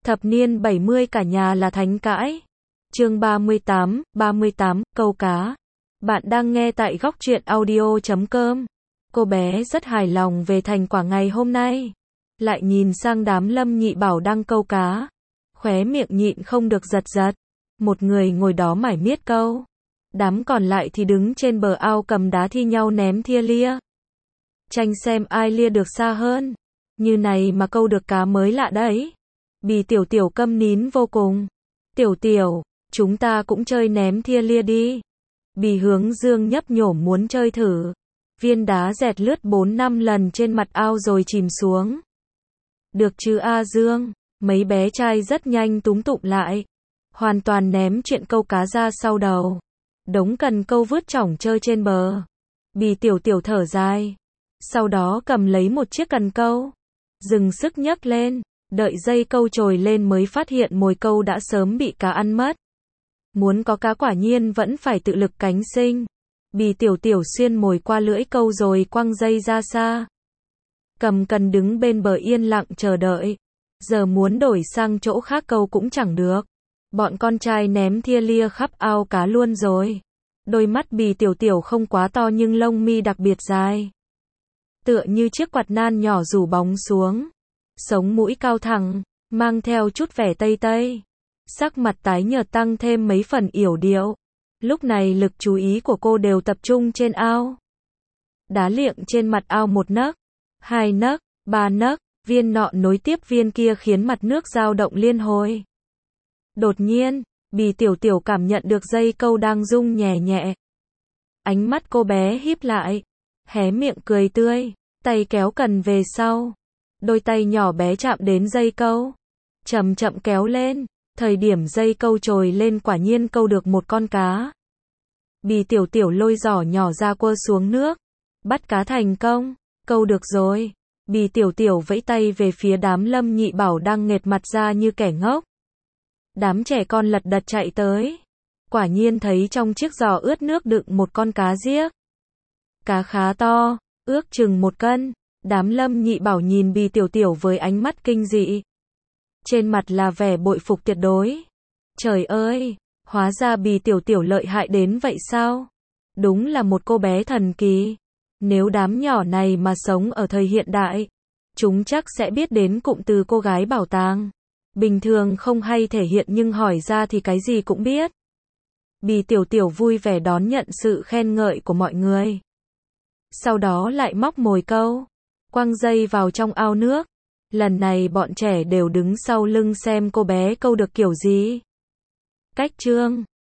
Thập niên 70 cả nhà là thánh cãi. Chương 38, câu cá. Bạn đang nghe tại góc truyện audio.com. Cô bé rất hài lòng về thành quả ngày hôm nay. Lại nhìn sang đám Lâm Nhị Bảo đang câu cá. Khóe miệng nhịn không được giật giật. Một người ngồi đó mải miết câu. Đám còn lại thì đứng trên bờ ao cầm đá thi nhau ném thia lia. Tranh xem ai lia được xa hơn. Như này mà câu được cá mới lạ đấy. Bì Tiểu Tiểu câm nín vô cùng. Tiểu Tiểu, chúng ta cũng chơi ném thia lia đi. Bì Hướng Dương nhấp nhổm muốn chơi thử. Viên đá dẹt lướt 4-5 lần trên mặt ao rồi chìm xuống. Được chứ A Dương, mấy bé trai rất nhanh túm tụm lại. Hoàn toàn ném chuyện câu cá ra sau đầu. Đống cần câu vứt chỏng chơi trên bờ. Bì Tiểu Tiểu thở dài. Sau đó cầm lấy một chiếc cần câu. Dừng sức nhấc lên. Đợi dây câu trồi lên mới phát hiện mồi câu đã sớm bị cá ăn mất. Muốn có cá quả nhiên vẫn phải tự lực cánh sinh. Bì Tiểu Tiểu xuyên mồi qua lưỡi câu rồi quăng dây ra xa. Cầm cần đứng bên bờ yên lặng chờ đợi. Giờ muốn đổi sang chỗ khác câu cũng chẳng được. Bọn con trai ném thia lia khắp ao cá luôn rồi. Đôi mắt Bì Tiểu Tiểu không quá to nhưng lông mi đặc biệt dài. Tựa như chiếc quạt nan nhỏ rủ bóng xuống. Sống mũi cao thẳng, mang theo chút vẻ tây tây. Sắc mặt tái nhợt tăng thêm mấy phần yểu điệu. Lúc này lực chú ý của cô đều tập trung trên ao. Đá liệng trên mặt ao một nấc, 2 nấc, 3 nấc, viên nọ nối tiếp viên kia khiến mặt nước dao động liên hồi. Đột nhiên, Bì Tiểu Tiểu cảm nhận được dây câu đang rung nhẹ nhẹ. Ánh mắt cô bé híp lại, hé miệng cười tươi, tay kéo cần về sau. Đôi tay nhỏ bé chạm đến dây câu, chậm chậm kéo lên, thời điểm dây câu trồi lên quả nhiên câu được một con cá. Bì Tiểu Tiểu lôi giỏ nhỏ ra quơ xuống nước, bắt cá thành công, câu được rồi. Bì Tiểu Tiểu vẫy tay về phía đám Lâm Nhị Bảo đang nghệt mặt ra như kẻ ngốc. Đám trẻ con lật đật chạy tới, quả nhiên thấy trong chiếc giỏ ướt nước đựng một con cá giếc. Cá khá to, ước chừng 1 cân. Đám Lâm Nhị Bảo nhìn Bì Tiểu Tiểu với ánh mắt kinh dị. Trên mặt là vẻ bội phục tuyệt đối. Trời ơi, hóa ra Bì Tiểu Tiểu lợi hại đến vậy sao? Đúng là một cô bé thần kỳ. Nếu đám nhỏ này mà sống ở thời hiện đại, chúng chắc sẽ biết đến cụm từ cô gái bảo tàng. Bình thường không hay thể hiện nhưng hỏi ra thì cái gì cũng biết. Bì Tiểu Tiểu vui vẻ đón nhận sự khen ngợi của mọi người. Sau đó lại móc mồi câu, quăng dây vào trong ao nước. Lần này bọn trẻ đều đứng sau lưng xem cô bé câu được kiểu gì. Cách chương